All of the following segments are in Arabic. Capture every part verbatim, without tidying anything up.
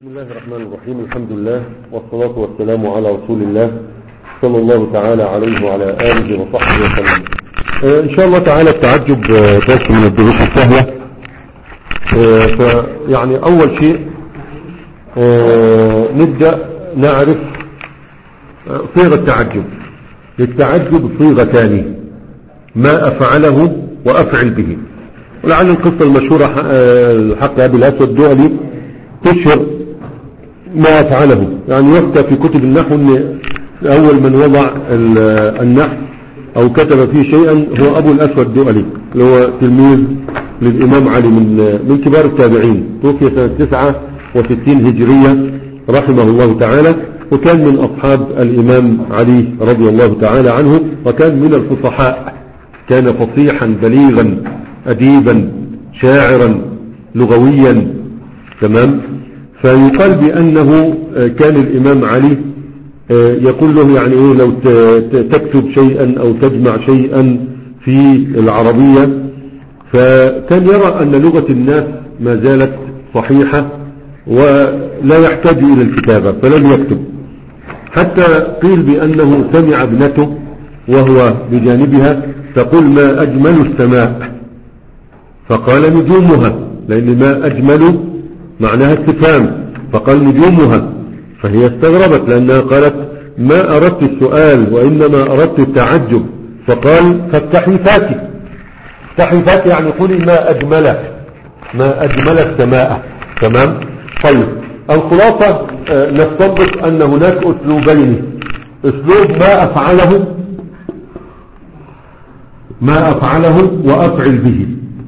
بسم الله الرحمن الرحيم. الحمد لله والصلاة والسلام على رسول الله صلى الله تعالى عليه وعلى آله وصحبه وسلم. آه إن شاء الله تعالى التعجب درس من الدروس السهلة. آه فيعني أول شيء آه نبدأ نعرف آه صيغة التعجب. للتعجب صيغتان: ما أفعله وأفعل به. ولعل القصة المشهورة آه حق أبي الأسود الدؤلي تشهر ما أفعله، يعني يذكر في كتب النحو أن أول من وضع النحو أو كتب فيه شيئا هو أبو الأسود الدؤلي، اللي هو تلميذ للإمام علي من من كبار التابعين، توفي سنة تسعة وستين هجرية رحمه الله تعالى، وكان من أصحاب الإمام علي رضي الله تعالى عنه، وكان من الفصحاء، كان فصيحا بليغا أديبا شاعرا لغويا. تمام. فيقال بأنه كان الإمام علي يقول له يعني إيه لو تكتب شيئا أو تجمع شيئا في العربية، فكان يرى أن لغة الناس ما زالت صحيحة ولا يحتاج إلى الكتابة، فلم يكتب. حتى قيل بأنه سمع ابنته وهو بجانبها تقول: ما أجمل السماء، فقال: نجومها، لأن ما أجمل معناها استفهام، فقال: نجومها. فهي استغربت لأنها قالت: ما أردت السؤال وإنما أردت التعجب. فقال: فافتحي فاتي، افتحي فاتي يعني قولي ما أجمل ما أجمل السماء. تمام. طيب، الخلاصة آه نستنبط أن هناك أسلوبين: أسلوب ما أفعله ما أفعله وأفعل به.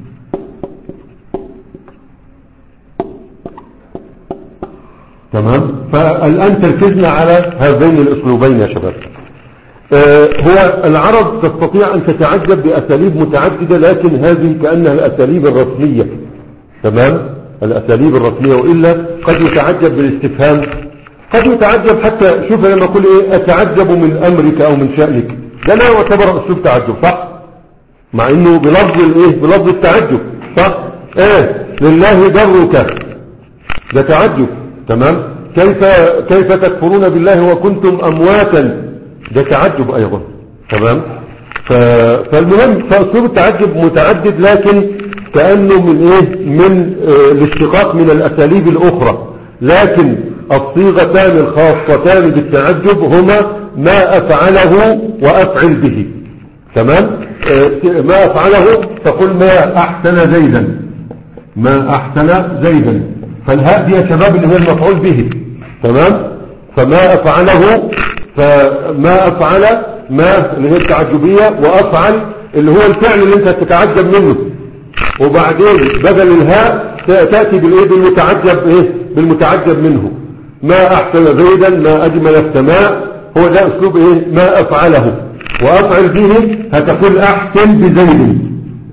تمام. فالآن تركزنا على هذين الأسلوبين يا شباب. آه هو العرب تستطيع أن تتعجب بأساليب متعددة، لكن هذه كأنها الأساليب الرسمية. تمام. الأساليب الرسمية، وإلا قد يتعجب بالاستفهام، قد يتعجب حتى شوف لما أقول إيه أتعجب من أمرك أو من شأنك، ده لا يعتبر أسلوب تعجب، صح؟ مع إنه بلفظ الإيه بلفظ التعجب، صح؟ إيه لله درك، ده تعجب. تمام. كيف كيف تكفرون بالله وكنتم امواتا، ده تعجب ايضا. تمام. فالمهم فاسلوب التعجب متعدد، لكن كانه من ايه من آه الاشتقاق من الاساليب الاخرى، لكن الصيغتان الخاصتان بالتعجب هما ما افعله وافعل به. تمام. آه ما افعله تقول: ما احسن زيدا، ما احسن زيدا، فالهاء دي يا شباب اللي هو المفعول به. تمام. فما أفعله، فما أفعل ما اللي هي التعجبية، وأفعل اللي هو الفعل اللي انت تتعجب منه، وبعدين بدل الهاء تأتي بالإيه بالمتعجب إيه بالمتعجب منه. ما أحسن زيدا، ما أجمل السماء، هو ده أسلوب إيه ما أفعله. وأفعل به هتقول: أحسن بزيد،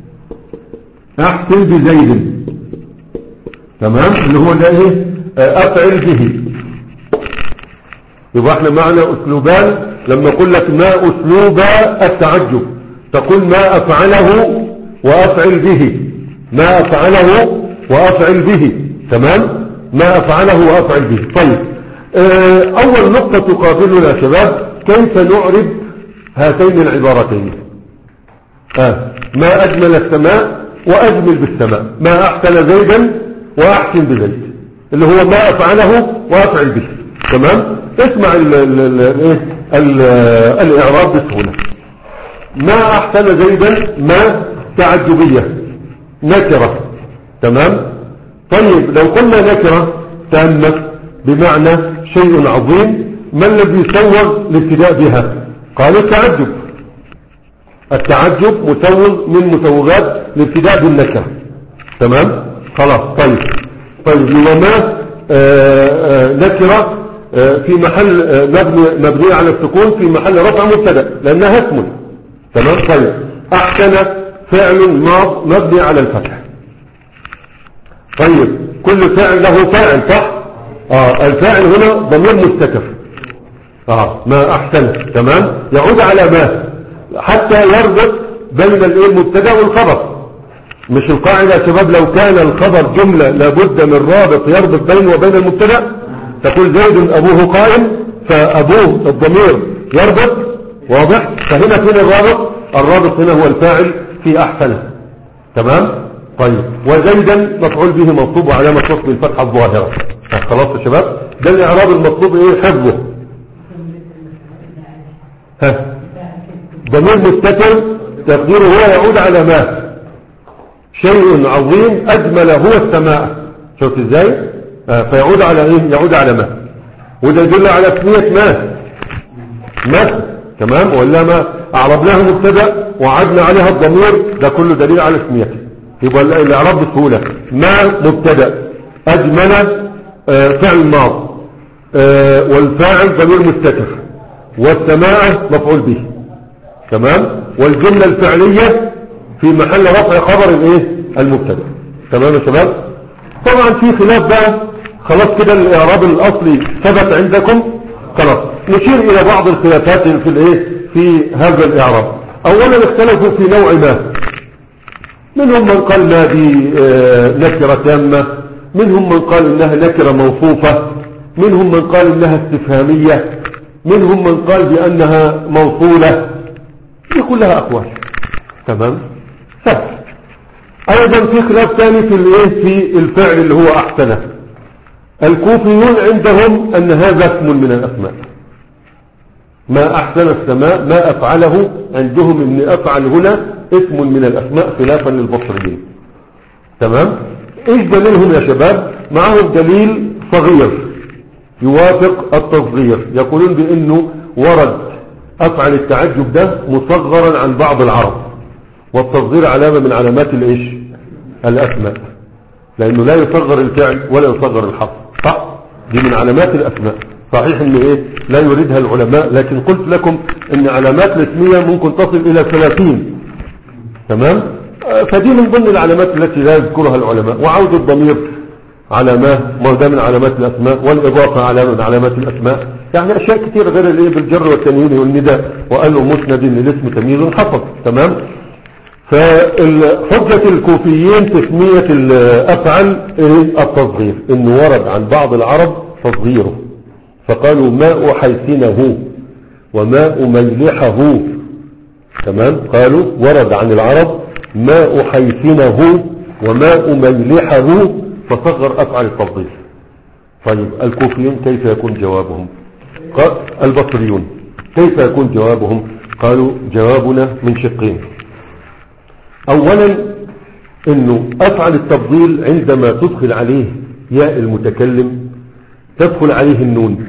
أحسن بزيد. تمام. اللي هو ده ايه افعل به. يبقى احنا معنا اسلوبان. لما اقول لك ما اسلوب التعجب تقول: ما افعله وافعل به، ما افعله وافعل به. تمام. ما افعله وافعل به. طيب، اه اول نقطة تقابلنا يا شباب: كيف نعرب هاتين العبارتين؟ اه ما اجمل السماء واجمل بالسماء، ما احسن زيدا واحسن بزيد، اللي هو ما افعله وافعل به. تمام. اسمع ال ال ال ال الاعراب بسهولة. ما احسن زيدا ما تعجبية نكرة. تمام. طيب، لو قلنا نكرة تامة بمعنى شيء عظيم، ما الذي يسوغ الابتداء بها؟ قالوا التعجب. التعجب مسوغ من مسوغات الابتداء بالنكرة. تمام. خلاص. طيب طيب وما نكرة في محل مبني مبني على السكون في محل رفع مبتدا لانها اسم. تمام. طيب، احسن فعل ماض مبني على الفتح. طيب، كل فعل له فاعل، صح؟ اه الفاعل هنا ضمير مستتر. اه ما احسن. تمام. يعود على ما حتى يربط بين الايه المبتدا والخبر. مش القاعدة يا شباب لو كان الخبر جملة لابد من رابط يربط بينه وبين المبتدا، تقول زيد أبوه قائم، فأبوه الضمير يربط، واضح؟ فهنا فين الرابط؟ الرابط هنا هو الفاعل في أحسنه. تمام؟ طيب، وزيدا مفعول به منصوب وعلامة نصب الفتحة الظاهرة. خلاص يا شباب، ده الإعراب المطلوب ايه حفظه. ها ضمير مستتر تقديره هو يعود على ما شيء عظيم أجمل هو السماء. شوف ازاي؟ آه فيعود على ايه؟ يعود على ما، وده يدل على اسمية ما ما تمام، ولا ما أعربناه مبتدا وعدنا عليها الضمير، ده كله دليل على اسميته. يبقى الإعراب بسهولة ما مبتدا أجمل آه فعل ماض آه والفاعل ضمير مستتر والسماء مفعول به. تمام، والجملة الفعلية في محل رفع خبر الايه المبتدا. تمام يا شباب؟ طبعا في خلاف بقى، خلاص كده الإعراب الأصلي ثبت عندكم، خلاص نشير إلى بعض الخلافات في الايه في هذا الإعراب. أولا اختلفوا في نوع ما، منهم من قال ما دي آه نكرة تامة، منهم من قال إنها نكرة موصوفة، منهم من قال إنها استفهامية، منهم من قال بأنها موصولة. دي كلها أقوال. تمام، سهل. أيضا في خلاف ثاني في الايه في الفعل اللي هو أحسنه. الكوفيون عندهم أن هذا اسم من الأسماء، ما أحسن السماء ما أفعله، عندهم أن أفعل هنا اسم من الأسماء خلافا للبصريين. تمام، إيش دليلهم يا شباب؟ معهم دليل صغير يوافق التصغير، يقولون بأنه ورد أفعل التعجب ده مصغرا عن بعض العرب، والتصغير علامة من علامات الإيش الأسماء، لأنه لا يصغر الفعل ولا يصغر الحرف، صح؟ دي من علامات الأسماء. صحيح ان ايه لا يريدها العلماء، لكن قلت لكم ان علامات الاسمية ممكن تصل الى ثلاثين. تمام، فدي من ضمن العلامات التي لا يذكرها العلماء. وعود الضمير علامات، ما ده من علامات الاسماء، والاضافة علامة من علامات الاسماء، يعني اشياء كثيرة غير الايه بالجر والتنوين والنداء، وقالوا مسند للاسم تمييز حفظ. تمام، فحجة الكوفيين تسمية الافعل التصغير، انه ورد عن بعض العرب تصغيره، فقالوا ماء حيثنه وماء ميلحه. تمام، قالوا ورد عن العرب ماء حيثنه وماء ميلحه، فصغر أفعل التفضيل. طيب الكوفيون كيف يكون جوابهم؟ قال البصريون كيف يكون جوابهم؟ قالوا جوابنا من شقين. أولا انه أفعل التفضيل عندما تدخل عليه ياء المتكلم تدخل عليه النون،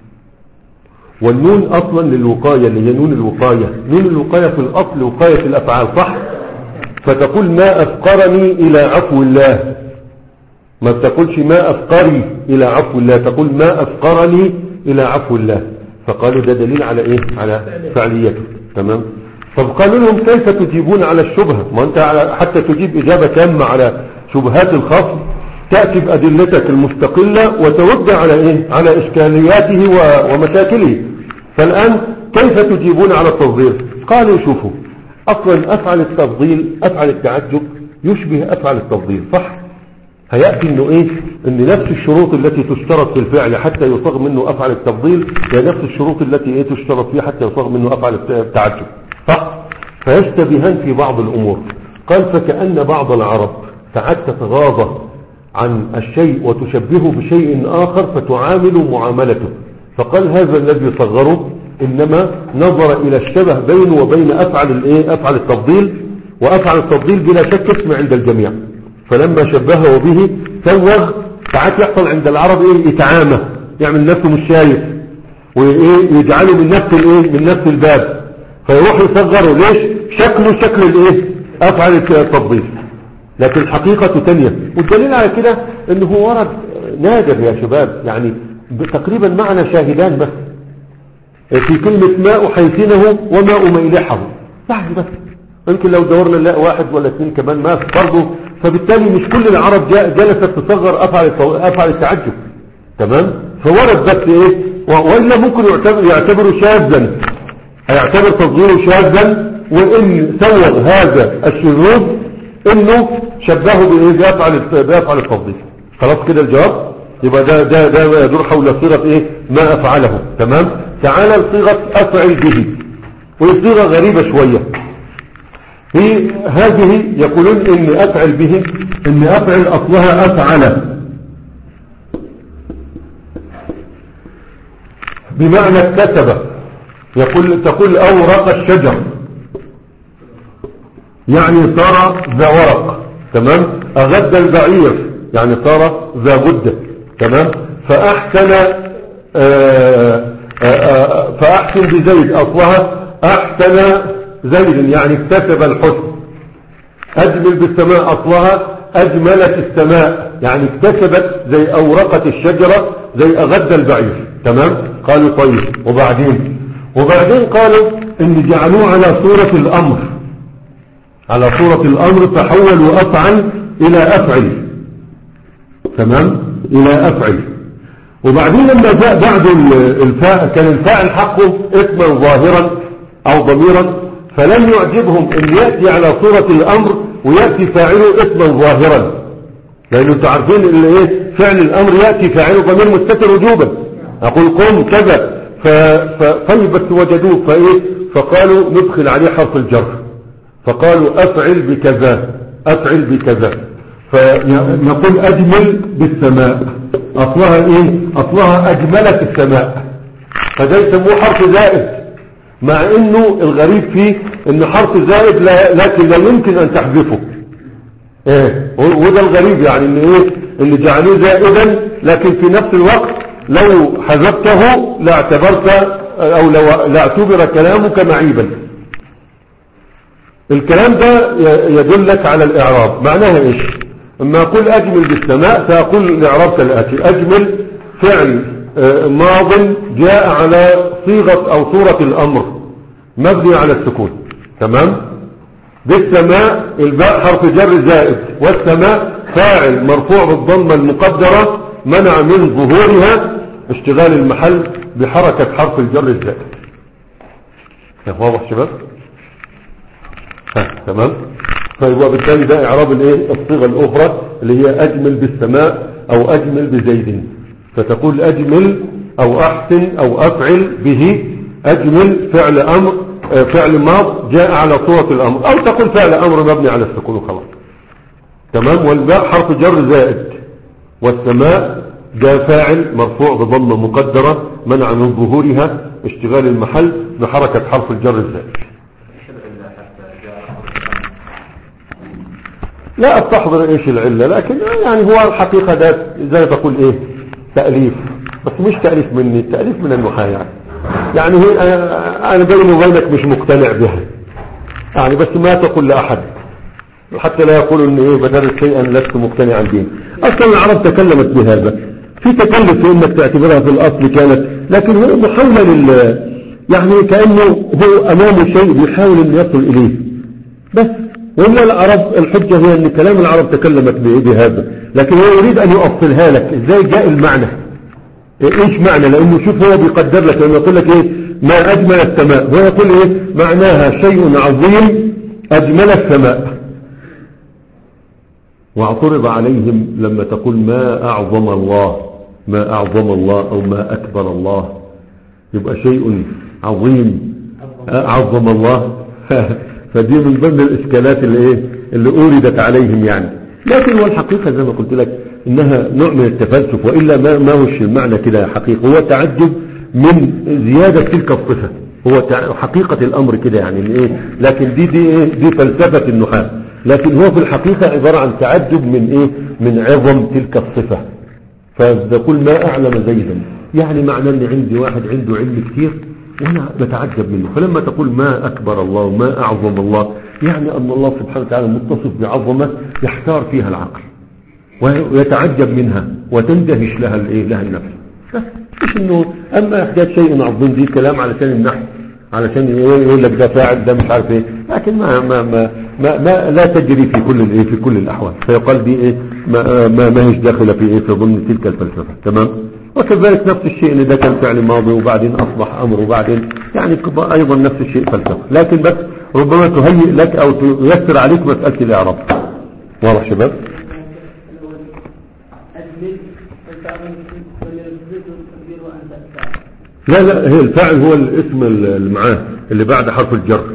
والنون اصلا للوقاية، اللي هي نون الوقاية. نون الوقاية في الاصل وقاية الافعال، صح؟ فتقول ما افقرني الى عفو الله، ما تقولش ما افقري الى عفو الله، تقول ما افقرني الى عفو الله. فقالوا ده دليل على ايه؟ على فعليته. تمام، طب قالوا لهم كيف تجيبون على الشبهة؟ ما انت حتى تجيب اجابة تامة على شبهات الخصم تأتي بأدلتك المستقلة وترد على إيه؟ على إشكالياته ومشاكله. فالآن كيف تجيبون على التفضيل؟ قالوا شوفوا، أصلا أفعل التفضيل أفعل التعجب يشبه أفعل التفضيل، صح؟ هيأتي إنه إيه؟ إن نفس الشروط التي تشترط في الفعل حتى يصغ منه أفعل التفضيل هي نفس الشروط التي إيه تشترط فيها حتى يصغ منه أفعل التعجب، صح؟ فيشتبهان في بعض الأمور. قال فكأن بعض العرب ساعات تتغاضى عن الشيء وتشبهه بشيء آخر فتعامل معاملته، فقال هذا الذي صغره إنما نظر إلى الشبه بينه وبين أفعل الإيه؟ أفعل التفضيل، وأفعل التفضيل بلا شك اسم عند الجميع، فلما شبهه به سوغ. ساعات يحصل عند العرب إيه؟ إتعامة، يعمل نفسه مش شايف وإيه يجعله من نفس الإيه؟ من نفس الباب، فيروح يصغره. ليش؟ شكله شكل الإيه؟ أفعل التفضيل، لكن الحقيقة تانية. والدليل على كده انه ورد نادر يا شباب، يعني تقريبا معنا شاهدان بس في كلمة ماء حيثنه وماء ميلحه، يعني بس يمكن لو دورنا نلاقي واحد ولا اثنين كمان ما برضه. فبالتالي مش كل العرب جلست تصغر افعل افعل التعجب. تمام، فورد بس ايه، وإلا ممكن يعتبر يعتبره شاذا، هيعتبر تصغيره شاذا، وان سوغ هذا الشذوذ انه شبهه بايه؟ بيفعل بيفعل التفضيل. خلاص كده الجواب. يبقى ده ده ده يدور حول صيغه ايه؟ ما افعله. تمام. تعالى لصيغه افعل به، وهي صيغه غريبه شويه. في هذه يقولون ان افعل به، ان افعل اصلها افعل، بمعنى اكتسب. يقول تقول أورق الشجر، يعني صار ذا ورق. تمام. أغد البعير، يعني صار ذا غدة. تمام. فأحسن آآ آآ فأحسن بزيد، أصلها أحسن زيد، يعني اكتسب الحسن. أجمل بالسماء، أصلها أجملت السماء، يعني اكتسبت زي أورقة الشجرة، زي أغد البعير. تمام. قالوا طيب، وبعدين وبعدين قالوا ان جعلوه على صورة الامر، على صورة الامر، فحولوا افعل الى افعل. تمام. الى افعل. وبعدين لما جاء بعد الفاء، كان الفاعل حقه اسما ظاهرا او ضميرا، فلم يعجبهم ان يأتي على صورة الامر ويأتي فاعله اسما ظاهرا، لانه تعرفين اللي ايه فعل الامر يأتي فاعله ضمير مستتر وجوبا. اقول قم كذا، فطيبت وجدوه فايه فقالوا ندخل عليه حرف الجر، فقالوا افعل بكذا، افعل بكذا. فنقول اجمل بالسماء، اصلها ايه؟ اصلها اجملت السماء، فده يسموه حرف زائد، مع انه الغريب فيه ان حرف زائد لا لكن لا يمكن ان تحذفه. ايه وده الغريب، يعني ان ايه اللي جعلوه زائدا، لكن في نفس الوقت لو حذفته لاعتبرت او لو لاعتبر كلامك معيبا. الكلام ده يدلك على الاعراب. معناها ايش؟ اما اقول اجمل بالسماء، فاقول الاعراب كالاتي: اجمل فعل ماض جاء على صيغة او صورة الامر مبني على السكون. تمام. بالسماء الباء حرف جر زائد، والسماء فاعل مرفوع بالضمة المقدرة منع من ظهورها اشتغال المحل بحركة حرف الجر الزائد. واضح شباب؟ ها تمام. طيب وبالتالي ده اعراب الايه الصيغة الاخرى اللي هي اجمل بالسماء او اجمل بزيد. فتقول اجمل او احسن او افعل به. اجمل فعل امر فعل ماض جاء على صورة الامر، او تقول فعل امر مبني على السكون وخلاص. تمام. والباء حرف جر زائد، والسماء جاء فاعل مرفوع بضمة مقدرة منع من ظهورها اشتغال المحل بحركة حرف الجر الزائد. لا استحضر ايش العلة، لكن يعني هو الحقيقة ده زي تقول ايه تأليف، بس مش تأليف مني، تأليف من النحاة. يعني يعني هي انا بيني وبينك مش مقتنع بها يعني، بس ما تقول لأحد حتى لا يقول ان ايه بدرس شيئا لست مقتنعا به. اصلا العرب تكلمت بهذا، في تكلف في انك تعتبرها في الاصل كانت، لكن هو محاولة لل يعني كأنه هو امامه شيء بيحاول ان يصل اليه بس. وإلا العرب الحجة هي ان كلام العرب تكلمت بهذا، لكن هو يريد ان يؤصلها لك ازاي جاء المعنى ايش معنى. لانه شوف هو بيقدر لك، لانه يقول لك ايه ما اجمل السماء، هو يقول ايه معناها شيء عظيم اجمل السماء. واعترض عليهم لما تقول ما اعظم الله، ما اعظم الله او ما اكبر الله، يبقى شيء عظيم اعظم الله فدي من ضمن الاشكالات اللي ايه اللي اوردت عليهم يعني. لكن هو الحقيقة زي ما قلت لك انها نوع من التفلسف، وإلا ما ما هوش المعنى كده حقيقة، هو تعجب من زيادة تلك الصفة، هو حقيقة الامر كده يعني ايه. لكن دي دي ايه دي فلسفة النحاة، لكن هو في الحقيقة عبارة عن تعجب من ايه من عظم تلك الصفة. فبقول ما اعلم زيدا، يعني معنى ان عندي واحد عنده علم كتير وانا بتعجب منه. فلما تقول ما اكبر الله ما اعظم الله، يعني ان الله سبحانه وتعالى متصف بعظمة يحتار فيها العقل ويتعجب منها وتندهش لها الايه لها النفس. مش انه اما احداث شيء عظيم دي كلام علشان النحو، علشان يقول لك ده فاعل ده مش عارف ايه، لكن ما ما ما, ما, ما لا تجري في كل الايه في كل الاحوال. فيقال دي ايه ما ما, ما هيش داخله في ايه في ضمن تلك الفلسفه. تمام. وكذلك نفس الشيء ان ده كان فعل ماضي وبعدين اصبح امر وبعدين يعني ايضا نفس الشيء فلسفه، لكن بس ربما تهيئ لك او تيسر عليك مساله الاعراب. واضح شباب؟ لا لا، هي الفاعل هو الاسم اللي معاه اللي بعد حرف الجر.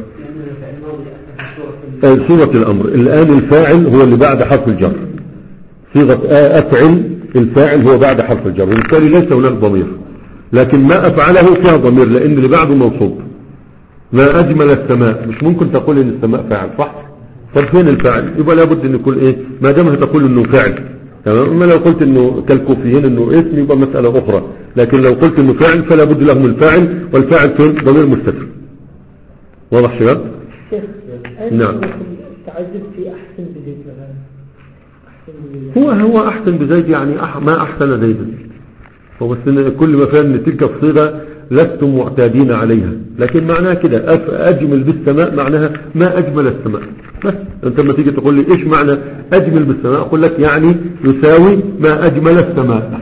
صيغة الأمر الآن الفاعل هو اللي بعد حرف الجر، صيغة أفعل الفاعل هو بعد حرف الجر، وبالتالي ليس هناك ضمير، لكن ما أفعله فيها ضمير لأن اللي بعده موصوب. ما أجمل السماء، مش ممكن تقول إن السماء فاعل، صح؟ طب فين الفاعل؟ يبقى لابد أن يكون إيه؟ ما دامها تقول إنه فاعل، تمام. أما لو قلت إنه كالكوفيين إنه اسم يبقى مسألة أخرى، لكن لو قلت إنه فاعل فلا بد له من الفاعل، والفاعل فين؟ ضمير مستتر. واضح شباب؟ نعم. التعجب في أحسن بزيد مثلا. هو هو أحسن بزيد يعني أح ما أحسن زيدا، هو بس كل ما فهم ان تلك الصيغة لستم معتادين عليها، لكن معناها كده أجمل بالسماء معناها ما أجمل السماء. بس أنت لما تيجي تقول لي إيش معنى أجمل بالسماء، أقول لك يعني يساوي ما أجمل السماء.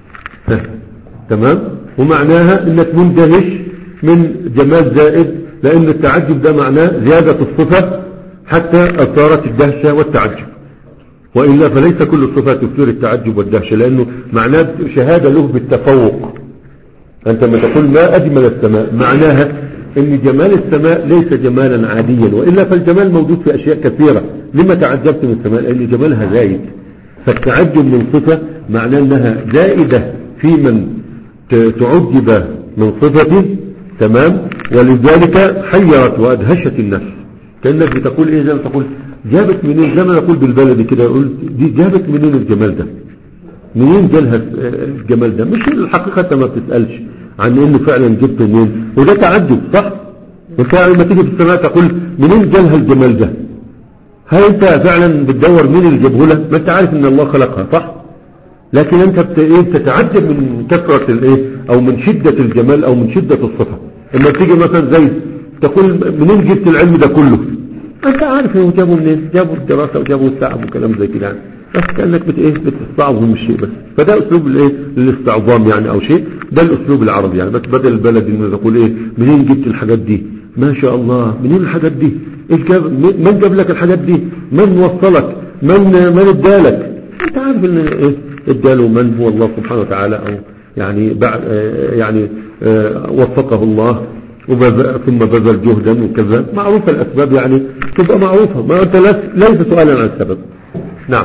تمام. ومعناها أنك مندهش من جمال زائد، لأن التعجب ده معناه زيادة الصفة حتى أثارت الدهشة والتعجب، وإلا فليس كل الصفات تثير التعجب والدهشة، لأنه معناه شهادة له بالتفوق. أنت لما تقول ما أجمل السماء معناها أن جمال السماء ليس جمالا عاديا، وإلا فالجمال موجود في أشياء كثيرة. لما تعجبت من السماء؟ لأن جمالها زايد، فالتعجب من صفة معناه أنها زائدة في من تعجب من صفته، تمام. ولذلك حيرت وأدهشت النفس، كأنك بتقول إيه، زي ما تقول جابت منين، زي ما نقول بالبلدي كده، يقول دي جابت منين الجمال ده، منين جالها الجمال ده. مش الحقيقة انت ما بتسألش عن انه فعلا جبت منين، وده تعجب، صح؟ وفعلا لما تيجي في السماء تقول منين جالها الجمال ده، هل انت فعلا بتدور مين اللي جابه لها؟ ما انت عارف ان الله خلقها، صح؟ لكن انت بتتعجب من كثرة الايه، او من شدة الجمال، او من شدة الصفة. لما تيجي مثلا زي تقول منين جبت العلم ده كله، انت عارف انه جابوا منين، جابوا الدراسة وجابوا التعب وكلام زي كده يعني، بس كأنك بت ايه بتستعظم الشيء بس. فده اسلوب الايه الاستعظام يعني، او شيء ده الاسلوب العربي يعني. بس بدل البلد انه تقول ايه منين جبت الحاجات دي، ما شاء الله منين الحاجات دي، ايش جاب، من جاب لك الحاجات دي، من وصلك، من من ادالك. انت عارف ان ايه اداله من هو الله سبحانه وتعالى، او يعني بعد يعني وفقه الله ثم بذل جهدا وكذا، معروفة الأسباب يعني تبقى معروفة، ما أنت ليس سؤالا عن السبب. نعم.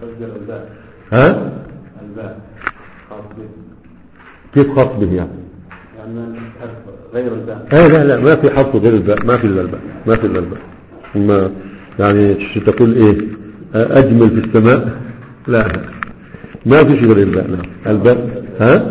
ها كيف خاص به يعني؟ غير الباء. اه لا لا، ما في حرف غير الباء، ما في الا الباء، ما في الا الباء. ما يعني تقول ايه اجمل في السماء، لا ما فيش غير الباء. نعم الباء. ها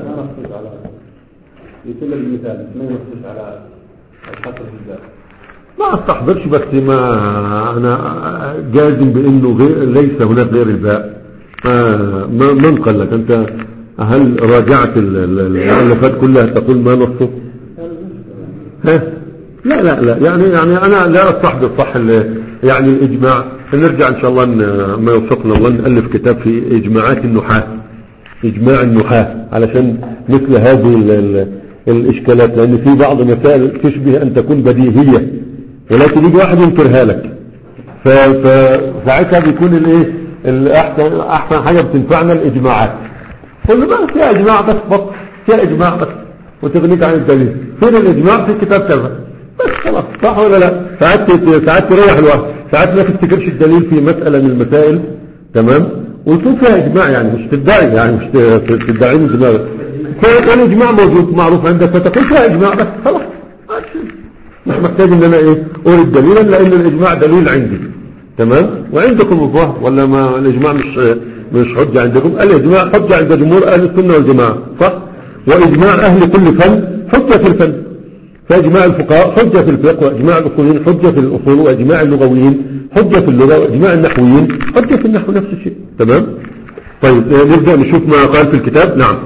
يتم المثال ما ينصش على الخطر في الباء، ما استحضرش، بس ما انا جازم بانه غير ليس هناك غير الباء. ما من قال لك انت؟ هل راجعت المؤلفات كلها تقول ما نصه؟ ها لا لا لا، يعني يعني انا لا استحضر صح يعني الاجماع. نرجع ان شاء الله ما يوفقنا الله نالف كتاب في اجماعات النحاة، اجماع النحاة، علشان مثل هذه ال الاشكالات، لان في بعض المسائل تشبه ان تكون بديهية ولكن يجي واحد ينكرها لك، فساعتها بيكون الايه الاحسن، احسن حاجة بتنفعنا الاجماعات. كل ما فيها اجماع بس فقط، فيها اجماع بس وتغنيك عن الدليل. فين الاجماع؟ في كتاب كذا بس خلاص، صح ولا لا؟ ساعات ساعات تريح الوقت، ساعات ما تفتكرش الدليل في مسألة من المسائل، تمام، ويكون فيها اجماع يعني، مش تدعي يعني، مش تدعي من دماغك. فالاجماع موجود معروف عندك، فتقول فيها اجماع بس خلاص، مش محتاج ان انا ايه اورد دليلا، لان الاجماع دليل عندي، تمام. وعندكم الظاهر ولا ما الاجماع مش مش حجة عندكم؟ الاجماع حجة عند جمهور اهل السنة والجماعة، صح؟ واجماع اهل كل فن حجة في الفن، فاجماع الفقهاء حجة في الفقه، واجماع الاصوليين حجة في الاصول، واجماع اللغويين حجة في اللغة، واجماع النحويين حجة في النحو، نفس الشيء، تمام. طيب نبدأ نشوف ما قال في الكتاب. نعم.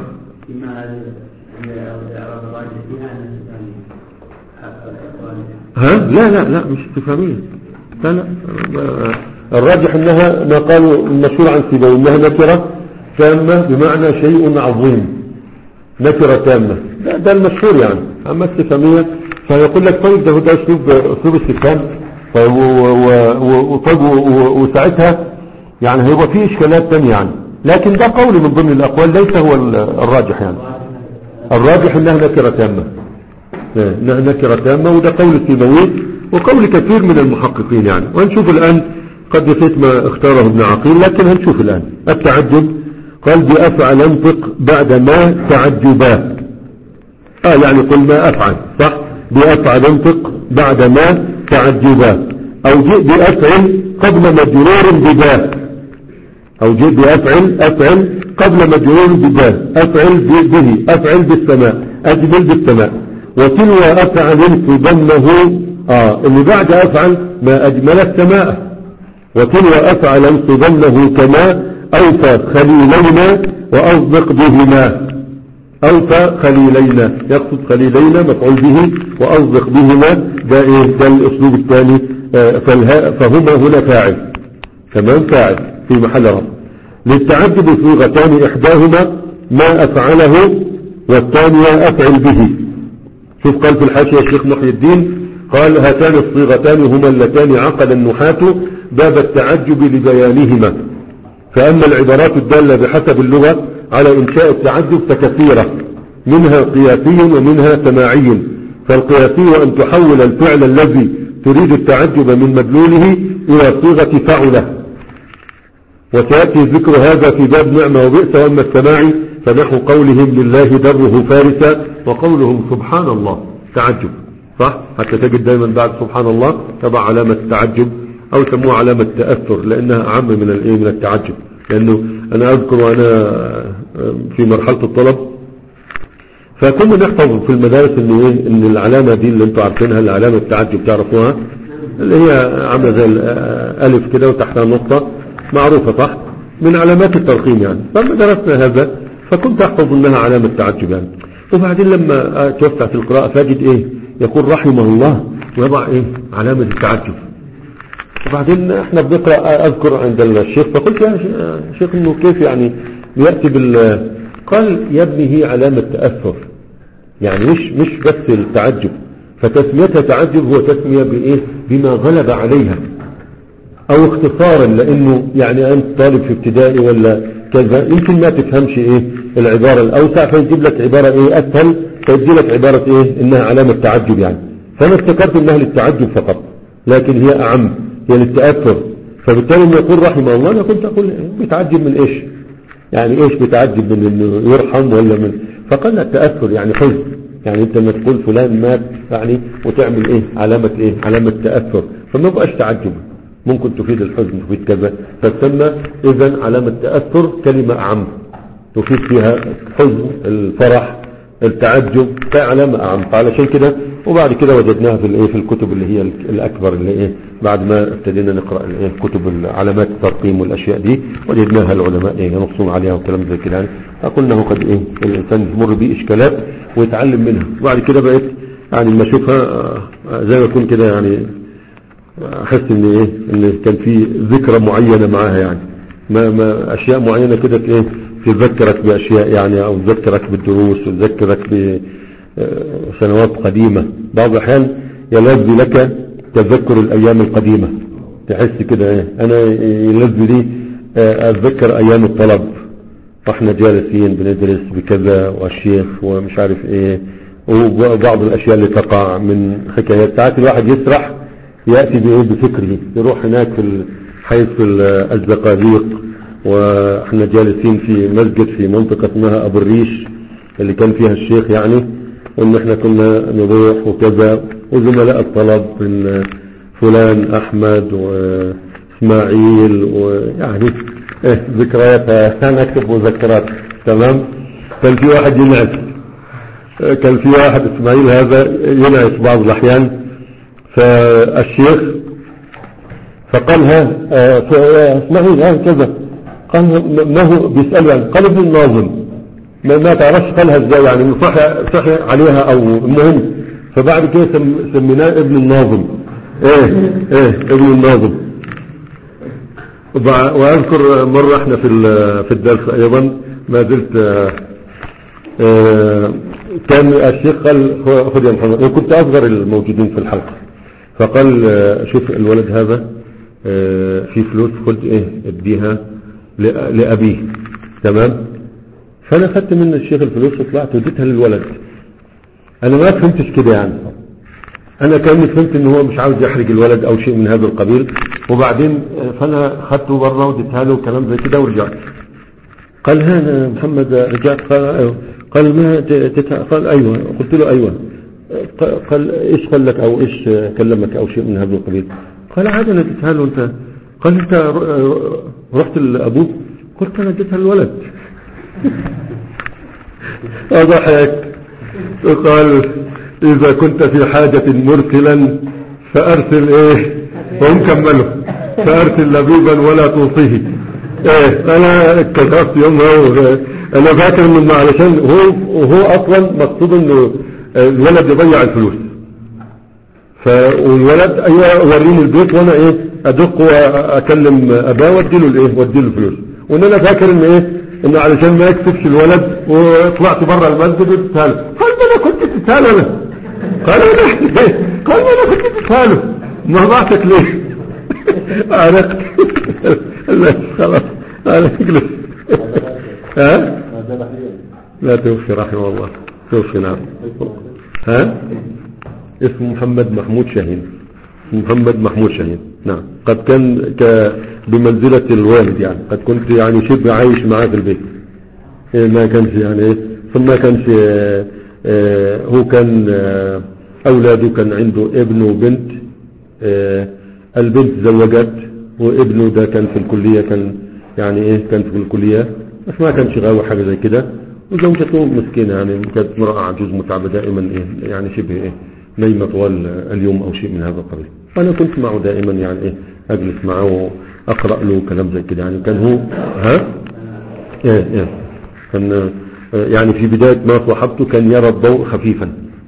ها لا لا لا مش استفهامية، لا لا، الراجح انها ما قالوا المشهور عن سيبويه انها نكرة تامة بمعنى شيء عظيم، نكرة تامة، ده, ده المشهور يعني. اما استفهامية فيقول لك طيب ده ده اسلوب اسلوب استفهام، طيب وساعتها يعني هيبقى فيه اشكالات تانية يعني، لكن ده قول من ضمن الاقوال ليس هو الراجح يعني. الراجح انها نكرة تامة، انها نكرة تامة، وده قول السيبوي وقول كثير من المحققين يعني. وهنشوف الان قد يفيت ما اختاره ابن عقيل، لكن هنشوف الان التعجب. قال بأفعل انطق بعد ما تعجبا، اه يعني قل ما افعل صح، بأفعل انطق بعد ما تعجبا، او جئ بأفعل قبل مجرور بذا، او جئ بأفعل افعل قبل مجرور بذا، افعل به، افعل بالسماء، اجمل بالسماء. وتلو افعل في ضمه، اه اللي بعد افعل ما اجمل السماء. وتلو افعل في ضمه كما اوفى خليلينا واصدق بهما، اوفى خليلينا يقصد خليلينا مفعول به، واصدق بهما ده ايه، ده الاسلوب الثاني. آه فهما هنا فاعل، تمام، فاعل في محل رفع. للتعجب صيغتان، احداهما ما افعله والثانية افعل به. شوف قال في الحاشية الشيخ محي الدين، قال هاتان الصيغتان هما اللتان عقد النحاة باب التعجب لبيانهما. فأما العبارات الدالة بحسب اللغة على إنشاء التعجب فكثيرة، منها قياسي ومنها سماعي. فالقياسي أن تحول الفعل الذي تريد التعجب من مدلوله إلى صيغة فعله، وسيأتي ذكر هذا في باب نعمة وبئس. وأما السماعي فنحو قولهم لله دره فارسا، وقولهم سبحان الله تعجب، صح؟ حتى تجد دائما بعد سبحان الله تبع علامة التعجب، او يسموها علامة تأثر، لانها اعم من الايه، من التعجب. لانه انا اذكر وانا في مرحلة الطلب فكنا نحفظ في المدارس انه ايه، ان العلامة دي اللي انتوا عارفينها، العلامة التعجب تعرفوها، اللي هي عاملة زي الالف كده وتحتها نقطة، معروفة صح، من علامات الترقيم يعني. فلما درسنا هذا فكنت احفظ انها علامة تعجب يعني. وبعدين لما توسع في القراءة فاجد ايه، يقول رحمه الله ويضع ايه علامة التعجب. وبعدين احنا بنقرأ اذكر عند الشيخ فقلت يا شيخ انه كيف يعني يأتي بال، قال يا ابني هي علامة تأثر يعني، مش مش بس التعجب. فتسميتها تعجب هو تسمية بايه، بما غلب عليها، او اختصارا، لانه يعني انت طالب في ابتدائي ولا كذا يمكن ما تفهمش ايه العبارة الاوسع، فيجيب لك عبارة ايه اسهل، فيجيب لك عبارة ايه انها علامة تعجب يعني. فانا افتكرت انها للتعجب فقط، لكن هي اعم، هي للتأثر. فبالتالي لما يقول رحمه الله انا كنت اقول بتعجب من ايش يعني، ايش بتعجب من انه يرحم ولا من، فقال التأثر يعني حزن يعني. انت لما تقول فلان مات يعني وتعمل ايه علامة ايه، علامة تأثر، فما بقاش تعجب، ممكن تفيد الحزن تفيد كذا، فتسمى اذا علامة تأثر كلمة اعم تفيد فيها حزن، الفرح، التعجب، كعلامة اعم. فعلشان كده وبعد كده وجدناها في الايه، في الكتب اللي هي الاكبر اللي ايه، بعد ما ابتدينا نقرأ الايه كتب علامات الترقيم والاشياء دي، وجدناها العلماء ايه ينصون عليها وكلام زي كده يعني. فقلنا قد ايه الانسان يمر به اشكالات ويتعلم منها، وبعد كده بقيت يعني لما اشوفها زي ما اكون كده يعني احس ان ايه، ان كان في ذكرى معينة معاها يعني، ما, ما اشياء معينة كده ايه تذكرك باشياء يعني، او تذكرك بالدروس وتذكرك بسنوات قديمة. بعض الاحيان يلذ لك تذكر الايام القديمة، تحس كده ايه، انا يلذ لي اتذكر ايام الطلب واحنا جالسين بندرس بكذا والشيخ ومش عارف ايه، وبعض الاشياء اللي تقع من حكايات. ساعات الواحد يسرح يأتي بايه بفكره، يروح هناك في حيث في الزقازيق، واحنا جالسين في مسجد في منطقة اسمها ابو الريش اللي كان فيها الشيخ يعني، وان احنا كنا نروح وكذا، وزملاء الطلب من فلان احمد واسماعيل، ويعني ايه ذكريات، انا اكتب مذكرات تمام. كان في واحد ينعس، كان في واحد اسماعيل هذا ينعس بعض الاحيان، فالشيخ فقال ها اسماعيل ها كذا، قال ما هو بيسأل يعني، قال ابن الناظم، ما, ما تعرفش قالها ازاي يعني، صحي صحي عليها او المهم، فبعد كده سم سميناه ابن الناظم. ايه ايه ابن الناظم. واذكر مرة احنا في في الدرس ايضا ما زلت اه اه كان الشيخ قال خذ يا محمد، كنت اصغر الموجودين في الحلقة، فقال اه شوف الولد هذا اه في فلوس خد ايه اديها لأبيه. تمام. فانا خدت من الشيخ الفلوس وطلعت وديتها للولد. انا ما فهمتش كده يعني، انا كاني فهمت ان هو مش عاوز يحرج الولد او شيء من هذا القبيل. وبعدين فانا خدته بره وديتها له وكلام زي كده ورجعت. قال ها محمد رجعت؟ قال ايوه. قال ما تتها؟ قال ايوه. قلت له ايوه. قال ايش قال لك او ايش كلمك او شيء من هذا القبيل؟ قال عادي انا اديتها له. انت قال انت رحت لابوك؟ قلت انا اديتها للولد. اضحك. قال اذا كنت في حاجة مرسلا فارسل ايه وهم كملوا فارسل لبيبا ولا توصيه. ايه انا اتكلفت يومها. انا فاكر انه علشان هو وهو اصلا مقصود انه الولد يضيع الفلوس. فالولد ايوه وريني البيت وانا ايه ادق واكلم اباه واديله الايه واديله الفلوس. وان انا فاكر ان ايه انه علشان ما يكسبش الولد وطلعت بره المسجد وتتهاله. قال انا كنت تتهاله انا. قال انا قال انا كنت تتهاله ما ضعتك ليه؟ عرفت. خلاص انا اجلس. ها لا توفي رحمه الله. توفي نعم. ها اسمه محمد محمود شاهين. محمد محمود شاهين نعم. قد كان ك بمنزلة الوالد يعني، قد كنت يعني شبه عايش معاه في البيت. إيه ما كانش يعني ايه ثم ما كانش اه اه هو كان اه اولاده كان عنده ابن وبنت. اه البنت زوجت وابنه ده كان في الكلية، كان يعني ايه كان في الكلية بس ما كانش غاوي حاجة زي كده. وزوجته مسكينة يعني كانت امرأة عجوز متعبة دائما ايه يعني شبه ايه نايمة طوال اليوم او شيء من هذا القبيل. فانا كنت معه دائما يعني ايه اجلس معه اقرأ له كلام زي كده يعني. كان هو ها ايه ايه كان يعني في بداية ما صاحبته كان يرى الضوء خفيفا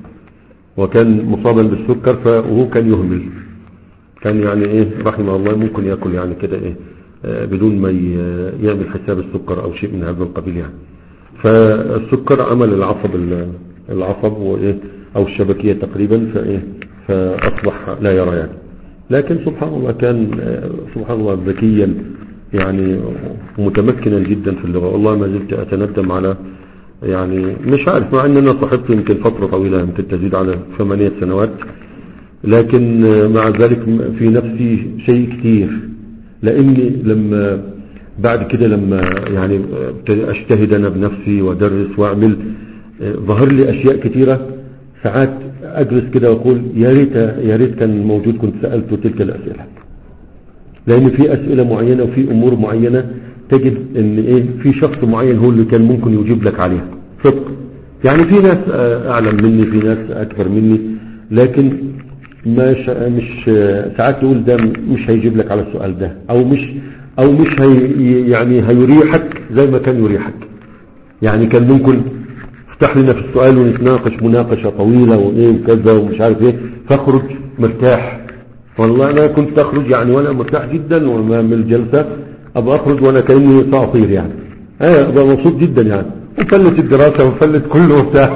وكان مصابا بالسكر فهو كان يهمل. كان يعني ايه رحمه الله ممكن يأكل يعني كده ايه بدون ما يعمل حساب السكر او شيء من هذا القبيل يعني. فالسكر عمل العصب العصب وايه او الشبكية تقريبا فايه فاصبح لا يرى يعني. لكن سبحان الله كان سبحان الله ذكيا يعني متمكنا جدا في اللغة. والله ما زلت اتندم على يعني مش عارف مع ان انا صاحبته يمكن فترة طويلة يمكن تزيد على ثمانية سنوات، لكن مع ذلك في نفسي شيء كتير. لاني لما بعد كده لما يعني اجتهد انا بنفسي وادرس واعمل ظهر لي اشياء كتيرة. ساعات اجلس كده واقول يا ريت يا ريت كان موجود كنت سألته تلك الاسئلة. لان في اسئلة معينة وفي امور معينة تجد ان ايه في شخص معين هو اللي كان ممكن يجيب لك عليها صدق. يعني في ناس اعلم مني في ناس اكبر مني، لكن مش مش ساعات تقول ده مش هيجيب لك على السؤال ده او مش او مش هي يعني هيريحك زي ما كان يريحك. يعني كان ممكن افتح لنا في السؤال ونتناقش مناقشة طويلة وايه وكذا ومش عارف ايه فاخرج مرتاح. والله انا كنت اخرج يعني وانا مرتاح جدا وما من الجلسة ابقى اخرج وانا كأني صاطير يعني ايه ابقى مبسوط جدا يعني وفلت الدراسة وفلت كله وبتاع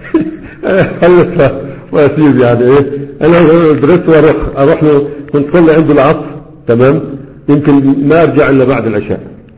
فلت واسيب يعني ايه انا درست واروح اروح له. كنت صلي عنده العصر تمام يمكن ما ارجع الا بعد العشاء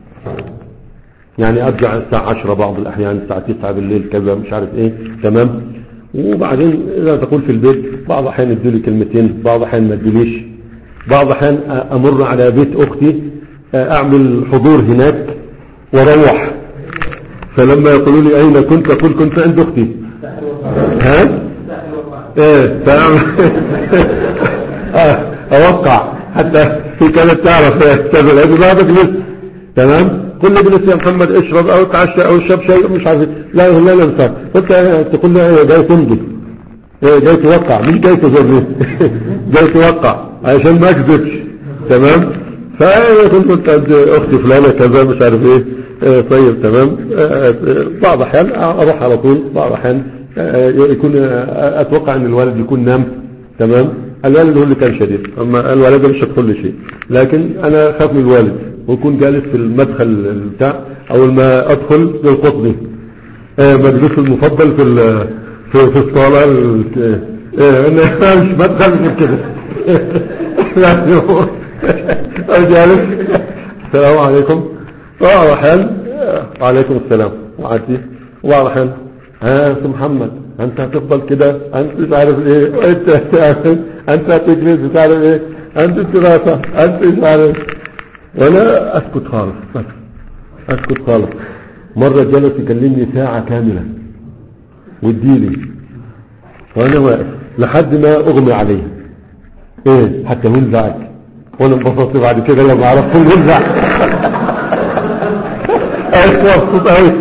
يعني ارجع الساعة عشرة بعض الاحيان الساعة تسعة بالليل كذا مش عارف ايه تمام. وبعدين اذا تقول في البيت بعض الاحيان يدولي كلمتين بعض الاحيان ما ادوليش. بعض الاحيان امر على بيت اختي اعمل حضور هناك واروح فلما يقولوا لي اين كنت اقول كنت عند اختي. ها ايه اوقع حتى في كانت تعرف تستقبل هذه ما بجلس تمام. كل جلس يا محمد اشرب او تعشى او شرب شيء مش عارف لا لا لا انسى قلت تقول لي ايه جاي تمضي ايه جاي توقع مش جاي تزرني جاي توقع عشان ما اكذبش تمام. فانا كنت قلت عند اختي فلانه كذا مش عارف ايه اه طيب تمام. اه بعض الاحيان اروح على طول بعض الاحيان اه يكون اتوقع ان الوالد يكون نام تمام. الوالد هو اللي كان شديد اما الوالد مش هتقول لي شيء لكن انا خاف من الوالد ويكون جالس في المدخل بتاع اول ما ادخل يلقطني اه مجلس المفضل في في, في الصاله اه انا مش بدخل غير كده جالس السلام عليكم بعض الأحيان وعليكم السلام وعادي وبعض الأحيان ها أنت محمد أنت هتفضل كده أنت مش عارف إيه وأنت أنت هتجلس مش عارف إيه أنت الدراسة أنت مش عارف وأنا أسكت خالص أسكت خالص. مرة جلس يكلمني ساعة كاملة واديلي وأنا واقف لحد ما أغمي عليه إيه حتى هو انزعج وأنا انبسطت بعد كده لما عرفت هو انزعج أنا مبسوط أوي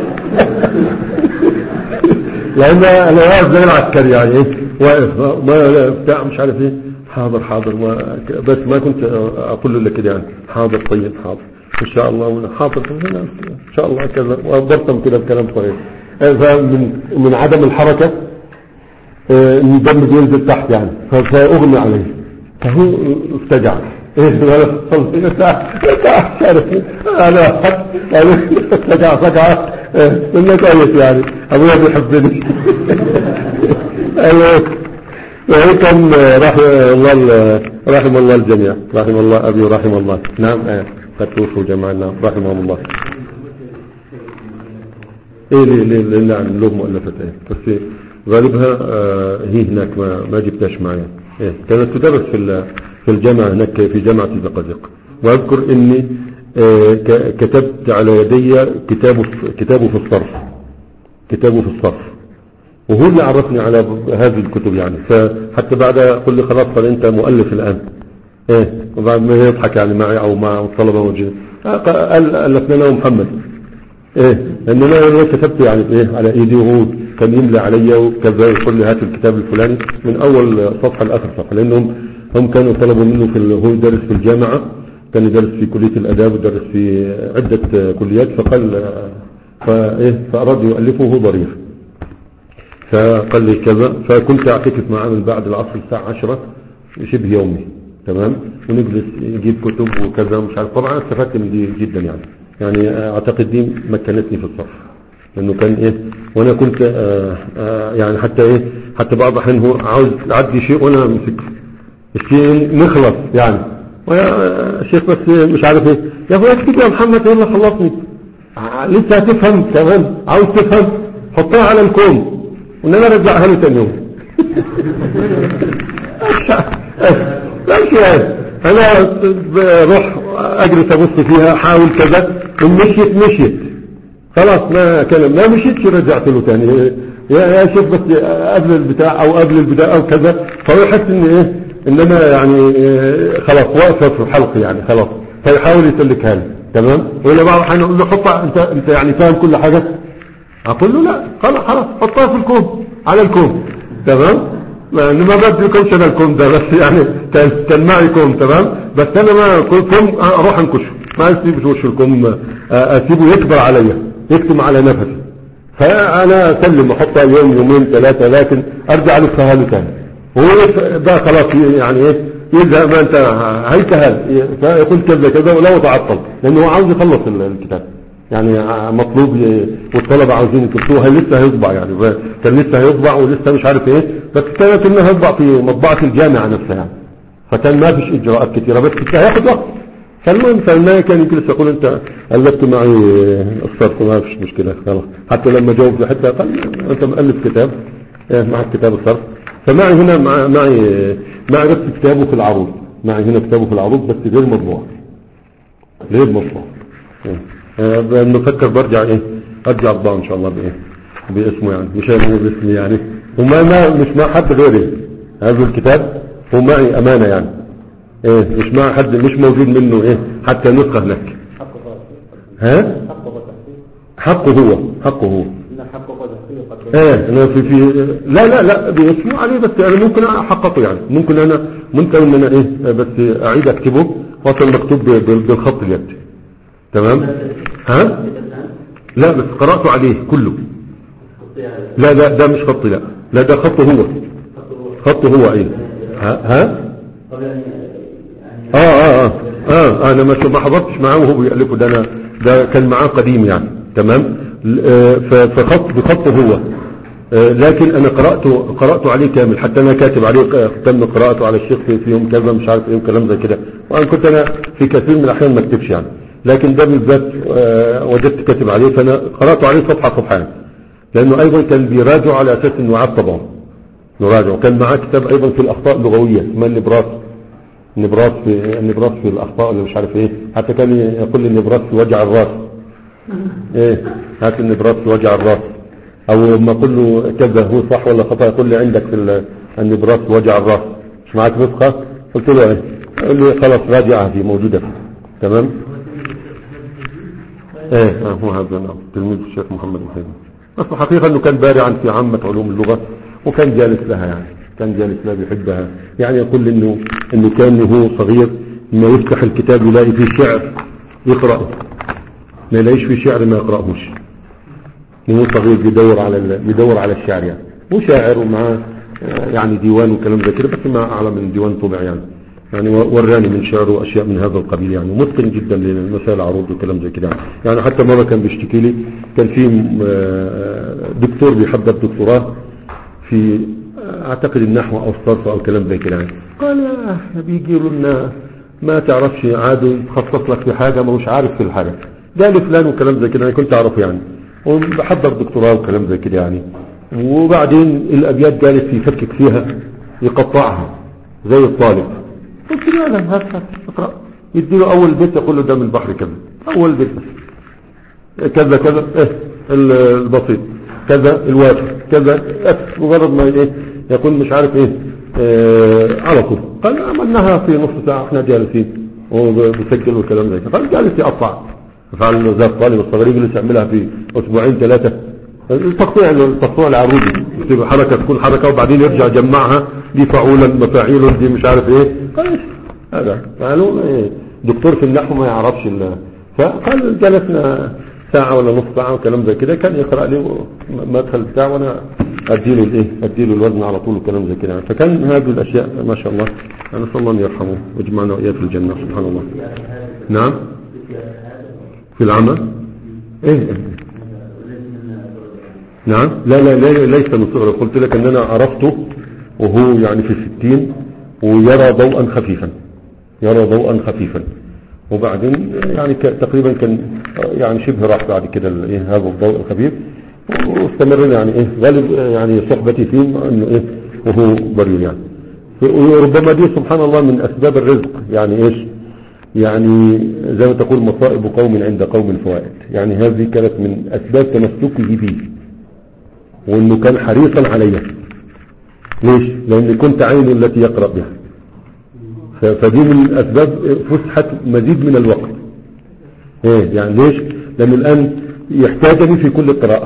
لأن أنا واقف زي العسكري يعني إيه واقف ما بتاع مش عارف إيه حاضر حاضر ما بس ما كنت أقول له إلا كده يعني حاضر طيب حاضر إن شاء الله حاضر إن شاء الله كذا وأبرتم كده بكلام كويس. فمن من عدم الحركة الدم بينزل تحت يعني فأغمي عليه فهو استجع ايه ولا صلي ساعة شارف انا استجع فجعة انه كويس يعني ابويا بيحبني. ايوه وهي كان رحم الله رحم الله الجميع رحم الله ابي ورحم الله نعم ايه قد توفوا جمعنا رحمه الله. ايه ليه ليه ليه نعم له مؤلفات ايه بس غالبها آه هي هناك ما ما جبتهاش معايا إيه؟ كانت تدرس في في الجامعة هناك في جامعة الزقازيق. وأذكر إني آه كتبت على يدي كتابه كتابه في الصرف كتابه في الصرف وهو اللي عرفني على هذه الكتب يعني. فحتى بعد قل لي خلاص قال أنت مؤلف الآن إيه وبعد ما يضحك يعني معي أو مع الطلبة موجودين قال ألفنا له محمد إيه لأن أنا كتبت يعني إيه على إيدي وهو كان يملى علي وكذا يقول لي هات الكتاب الفلاني من أول صفحة لآخر صفحة لأنهم هم كانوا طلبوا منه في هو يدرس في الجامعة كان يدرس في كلية الأداب ودرس في عدة كليات فقال فإيه فأراد يؤلفه هو ضرير فقال لي كذا فكنت أعتكف معه من بعد العصر الساعة عشرة شبه يومي تمام ونجلس يجيب كتب وكذا مش عارف. طبعا استفدت من دي جدا يعني يعني أعتقد دي مكنتني في الصرف لأنه كان إيه وأنا كنت آآ آآ يعني حتى إيه حتى بعض الحين هو عاوز يعدي شيء وأنا أمسك الشيء نخلص يعني ويا شيخ بس مش عارف إيه يا أخويا اكتب يا محمد يلا خلصني لسه هتفهم كمان عاوز تفهم حطها على الكوم وإن أنا رجعها له تاني يوم. ماشي يعني أنا بروح أجلس أبص فيها حاول كذا ومشيت مشيت خلاص ما كلام ما مشيتش رجعت له تاني يا يا شيخ بس قبل البتاع او قبل البداية او كذا فهو يحس ان ايه ان انا يعني إيه خلاص واقف في الحلق يعني خلاص فيحاول يسلكها لي تمام. ولا بعض الحين اقول له حطها انت انت يعني فاهم كل حاجه اقول له لا خلاص خلاص حطها في الكوم على الكوم تمام لان ما بدي يكونش انا الكوم ده بس يعني كان كان معي كوم تمام بس انا ما كوم اروح انكشه ما اسيبه وش الكوم اسيبه يكبر عليا يكتم على نفسي فانا اسلم احطها يوم يومين ثلاثة لكن ارجع للسهل له ثاني هو ده خلاص يعني ايه يبدأ ما انت هيتهل فيقول كذا كذا ولو تعطل لانه هو عاوز يخلص الكتاب يعني مطلوب والطلبة عاوزين يكتبوها لسه هيطبع يعني كان لسه هيطبع ولسه مش عارف ايه بس كانت انه هيطبع في مطبعة الجامعة نفسها يعني فكان ما فيش اجراءات كثيرة بس هياخد وقت. فالمهم فالما كان يجلس يقول انت ألفت معي الصرف ما فيش مشكلة خلاص حتى لما جاوب حتى قال انت مؤلف كتاب معك كتاب الصرف فمعي هنا مع معي معي نفس كتابه في العروض معي هنا كتابه في العروض بس غير مطبوع غير مطبوع أه بنفكر برجع ايه ارجع اطبعه ان شاء الله بايه باسمه يعني مش انا باسمي يعني وما ما مش مع حد غيري هذا الكتاب هو معي امانة يعني ايه مش مع حد مش موجود منه ايه حتى نسخة هناك ها حقه هو حقه هو ايه انا في في لا لا لا بيسمو عليه بس انا ممكن احققه يعني ممكن انا ممكن ان انا ايه بس اعيد اكتبه فاصل مكتوب بالخط اليد تمام ها لا بس قرأته عليه كله لا لا ده مش خطي لا لا ده خطه هو خطه هو ايه ها ها اه اه اه اه انا ما حضرتش معاه وهو بيألفه ده انا ده كان معاه قديم يعني تمام. فخط بخطه هو آه لكن انا قرأته قرأته عليه كامل، حتى انا كاتب عليه تم قراءته على الشيخ في يوم كذا مش عارف ايه وكلام زي كده، وانا كنت انا في كثير من الاحيان ما اكتبش يعني، لكن ده بالذات آه وجدت كاتب عليه، فانا قرأته عليه صفحة صفحة، لانه ايضا كان بيراجع على اساس انه عاد طبعا نراجع. وكان معاه كتاب ايضا في الاخطاء اللغوية اسمه النبراس، النبراس في النبراس في الاخطاء اللي مش عارف ايه، حتى كان يقول النبراس في وجع الراس، ايه هات النبراس في وجع الراس، او لما اقول له كذا هو صح ولا خطأ يقول لي عندك في النبراس في وجع الراس مش معك نسخة؟ قلت له ايه، قال لي خلاص راجعها في موجودة فيه. تمام. ايه هو هذا نعم تلميذ الشيخ محمد محمد. بس الحقيقة انه كان بارعا في عامة علوم اللغة، وكان جالس لها يعني، كان جالس لها بيحبها يعني. يقول انه انه كان هو صغير ما يفتح الكتاب يلاقي فيه شعر يقرأه، ما يلاقيش فيه شعر ما يقرأهوش. هو صغير بيدور على بيدور على الشعر يعني، هو شاعر ومعاه يعني ديوان وكلام زي كده، بس ما اعلم من ديوان طبع يعني، يعني وراني من شعره اشياء من هذا القبيل يعني، ومتقن جدا للمسائل العروض وكلام زي كده يعني. حتى مرة كان بيشتكي لي، كان في دكتور بيحضر دكتوراه في اعتقد النحو او الصرف او كلام زي كده يعني، قال يا بيجي لنا ما تعرفش عادوا يتخصص لك في حاجة ما مش عارف في الحاجة، قال فلان وكلام زي كده، انا كنت اعرفه يعني، وبحضر دكتوراه وكلام زي كده يعني. وبعدين الابيات جالس يفكك فيها يقطعها زي الطالب، قلت له لا هات هات اقرا، يديله اول بيت يقول له ده من البحر كذا، اول بيت كذا كذا ايه البسيط كذا الواجب كذا، مجرد ما ايه يكون مش عارف ايه اه على طول. قال عملناها في نص ساعه احنا جالسين وبسجل والكلام زي كده، قال جالس يقطع. فعلا زي الطالب الصغير يجلس يعملها في اسبوعين ثلاثه، التقطيع التقطيع العروضي يكتب حركه تكون حركه وبعدين يرجع يجمعها، دي فعولا مفاعيل دي مش عارف ايه. قال هذا قالوا ايه دكتور في النحو ما يعرفش ال... فقال جلسنا ساعه ولا نص ساعه وكلام زي كده، كان يقرا لي مدخل بتاعه وانا اديله الايه اديله الوزن على طول وكلام زي كده. فكان هذه الاشياء ما شاء الله، انا صلى الله ان يرحمه ويجمعنا واياه في الجنه سبحان الله. نعم في العمى ايه, إيه. نعم لا لا لا ليس من صغره، قلت لك ان انا عرفته وهو يعني في الستين ويرى ضوءا خفيفا، يرى ضوءا خفيفا، وبعدين يعني تقريبا كان يعني شبه راح بعد كده ايه هذا الضوء الخفيف، واستمرنا يعني ايه غالب يعني صحبتي فيه انه ايه وهو بريء يعني. وربما دي سبحان الله من اسباب الرزق يعني ايش يعني زي ما تقول مصائب قوم عند قوم فوائد، يعني هذه كانت من اسباب تمسكه به، وانه كان حريصا عليها. ليش؟ لان كنت عينه التي يقرأ بها، فدي من اسباب فسحة مزيد من الوقت. ايه يعني ليش؟ لان الان يحتاجني في كل قراءة،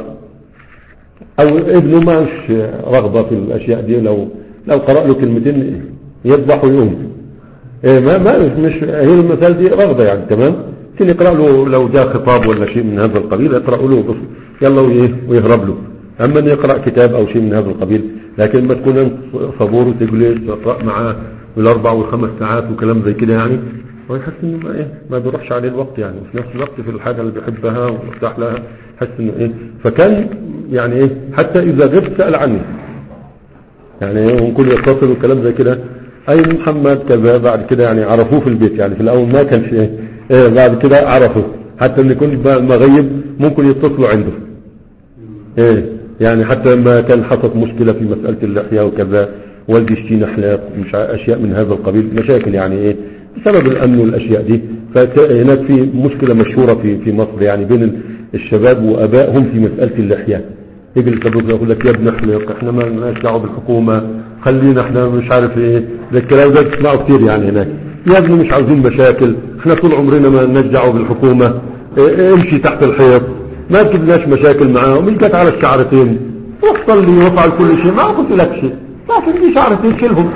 او ابنه ما مش رغبة في الاشياء دي، لو لو قرأ له كلمتين يذبح ويقوم. ايه ما ما مش هي المثال دي رغبة يعني، تمام. كان يقرأ له لو جاء خطاب ولا شيء من هذا القبيل يقرأ له بس يلا ويهرب له، اما ان يقرأ كتاب او شيء من هذا القبيل. لكن ما تكون انت صبور وتجلس تقرأ معاه بالاربع والخمس ساعات وكلام زي كده يعني، ويحس انه ما ايه ما بيروحش عليه الوقت يعني، وفي نفس الوقت في الحاجة اللي بيحبها ويرتاح لها حس انه ايه. فكان يعني ايه حتى اذا غبت سأل عني يعني ايه، ونكون يتصل وكلام زي كده، اي محمد كذا، بعد كده يعني عرفوه في البيت يعني، في الاول ما كان شيء ايه، بعد كده عرفوا حتى ان كنت مغيب ممكن يتصلوا عنده ايه يعني. حتى لما كان حصلت مشكلة في مسألة اللحية وكذا، والدي اشتينا حلاق مش اشياء من هذا القبيل، مشاكل يعني ايه بسبب الامن والاشياء دي. فهناك في مشكلة مشهورة في في مصر يعني بين الشباب وابائهم في مسألة اللحية. يجلس ابوك يقول لك يا ابن احلق، احنا ما لناش دعوه بالحكومة، خلينا احنا مش عارف ايه، ده الكلام ده تسمعه كتير يعني هناك. يا ابني مش عاوزين مشاكل، احنا طول عمرنا ما لناش دعوه بالحكومة، اه امشي تحت الحيط، ما تجيبناش مشاكل معاهم، الجت على الشعرتين روح صلي وافعل كل شيء، ما قلت لك شيء، لكن دي شعرتين شيلهم.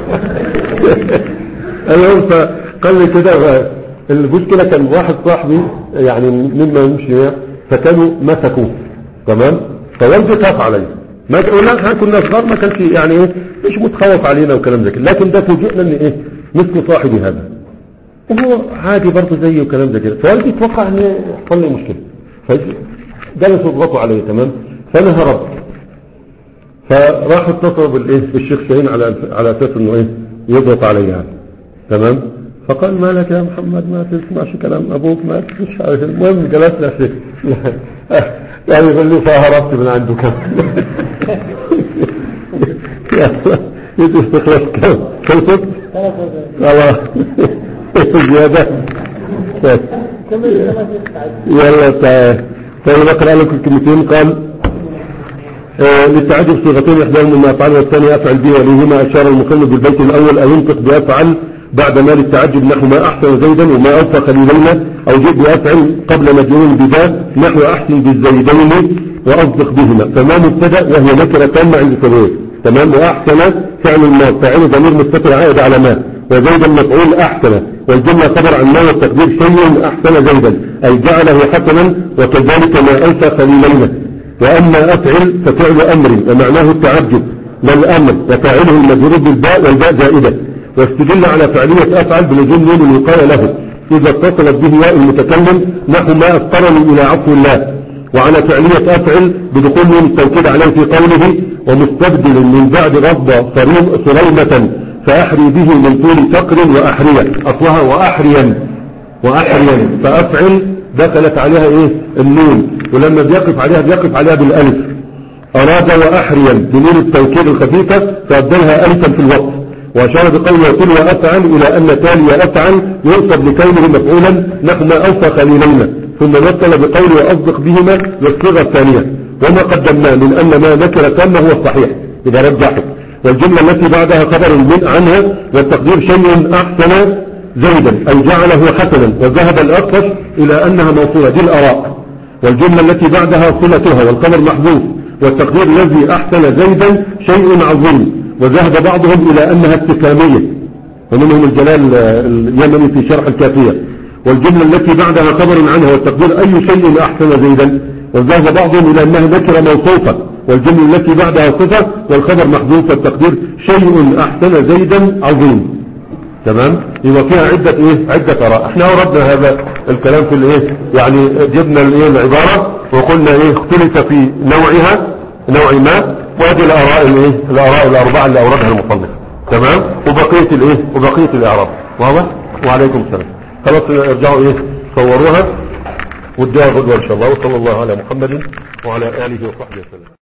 المهم فقال لي كده. المشكلة كان واحد صاحبي يعني مما يمشي، فكانوا مسكوه تمام، فوالدي خاف علي، ما تقول لك احنا كنا صغار ما كانش يعني ايه مش متخوف علينا وكلام زي كده، لكن ده فوجئنا ان ايه مثل صاحبي هذا وهو عادي برضه زيه وكلام زي كده. فوالدي اتوقع ان يحصل لي مشكله، فجلسوا يضغطوا علي تمام، فانا هربت فراح اتصلوا بالايه بالشيخ شاهين على على اساس انه ايه يضغط علي يعني. تمام. فقال ما لك يا محمد ما تسمعش كلام ابوك ما مش عارف. المهم جلسنا شيء يعني يقول لي فهربت من عنده كم يجب تخلص كم خلصت خلاص زيادة يلا تعال. طيب اقرأ لكم الكلمتين. قال آه للتعجب صيغتين احداهما ما افعل والثاني افعل به وليهما اشار المصنف بالبيت الاول ان ينطق بافعل بعد ما للتعجب نحو ما احسن زيدا وما اوفى خليلين او جد بافعل قبل مجرور بذا نحو احسن بالزيدين واصدق بهما. فما مبتدا وهي نكره تامه عند تبويب. تمام. واحسن فعل الماضي فاعل ضمير مستتر عائد على ما وزيدا مفعول احسن والجمله خبر عن ما والتقدير شيء احسن زيدا اي جعله حسنا وكذلك ما اوفى خليلين. واما افعل ففعل امر ومعناه التعجب لا الامر وفاعله المجرور بالباء والباء زائده. واستدل على فعلية افعل بلزوم نون الوقاية له اذا اتصلت به ياء المتكلم نحو ما اضطرني الى عفو الله. وعلى فعلية افعل بدخول نون التوكيد عليه في قوله ومستبدل من بعد غضب صريمة فاحري به من طول فقر واحرية اصلها واحريا واحريا فافعل دخلت عليها ايه النون ولما بيقف عليها بيقف عليها بالالف. اراد واحريا بنون التوكيد الخفيفة فابدلها الفا في الوقت. واشار بقوله وكل وافعل الى ان تالي افعل ينصب لكونه مفعولا نحو ما اوفى خليلين ثم مثل بقوله واصدق بهما والصيغه الثانيه. وما قدمنا من ان ما ذكر تم هو الصحيح اذا رجحت. والجمله التي بعدها خبر من عنها والتقدير شيء احسن زيدا اي جعله حسنا وذهب الاطفش الى انها موصوله دي الاراء. والجمله التي بعدها صلتها والخبر محذوف والتقدير الذي احسن زيدا شيء عظيم وذهب بعضهم الى انها استفهاميه ومنهم الجلال اليمني في شرح الكافيه. والجمله التي بعدها خبر عنها والتقدير اي شيء احسن زيدا وذهب بعضهم الى انها نكره موصوفه. والجمله التي بعدها صفه والخبر محذوف والتقدير شيء احسن زيدا عظيم. تمام. يبقى فيها عده ايه عده اراء. احنا وردنا هذا الكلام في الايه يعني جبنا الايه العباره وقلنا ايه اختلف في نوعها نوع ما وهذه الاراء الايه الاراء الاربعه اللي اوردها المصنف. تمام. وبقيه الايه وبقيه الاعراب واضح. وعليكم السلام. خلاص ارجعوا ايه صوروها وادوها غدوه ان شاء الله. وصلى الله على محمد وعلى اله وصحبه وسلم.